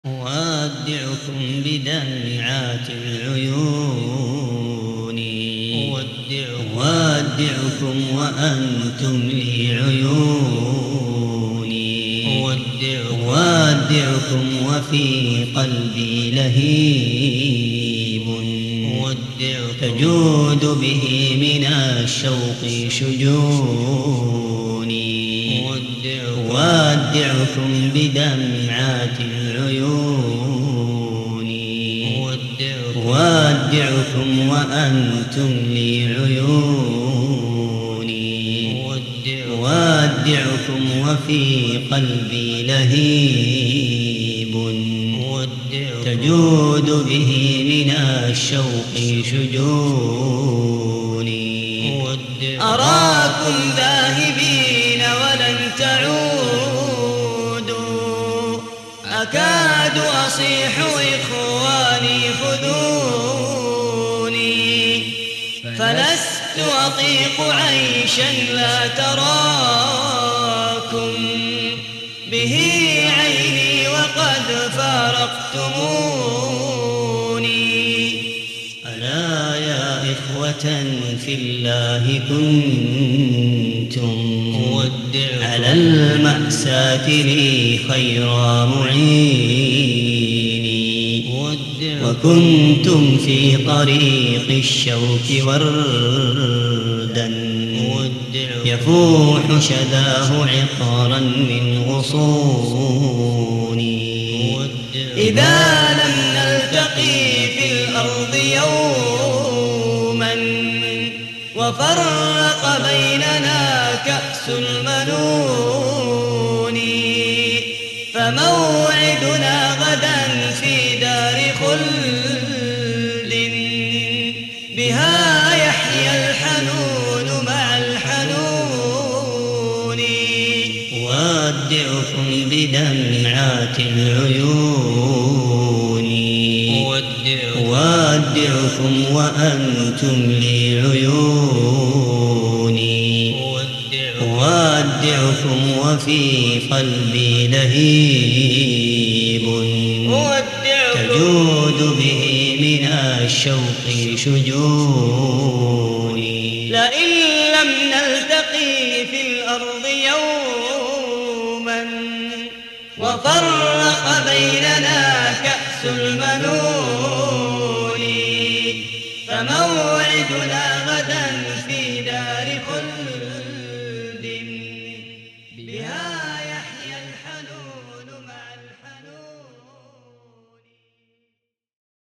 أودعكم بدمعات العيون، أودعكم وأنتم لي عيوني، أودعكم وفي قلبي لهيب تجود به من الشوق شجوني، أودعكم بدمعات العيون، أودعكم وأنتم لي عيوني، أودعكم وفي قلبي لهيب تجود به من الشوق شجوني. أراكم ذاهبين ولن تعودوا، أكاد أصيح إخواني خذوني، فلست أطيق عيشا لا تراكم به عيني وقد فارقتموني. ألا يا إخوة في الله كنتم على المأساة لي خير معيني، وكنتم في طريق الشوك وردا يفوح شذاه عطرا من غصوني. إذا لم نلتقي في الأرض يوما وفرق بيننا كأس المنون، فموعدنا غدا في دار خلد بها يحيى الحنون مع الحنون. أودعكم بدمعات العيون، أودعكم وأنتم لي عيوني، أودعكم وفي قلبي لهيب تجود به من الشوق شجوني. لئن لم نلتقي في الأرض يوما وفرق بيننا كأس المنون، فموعدنا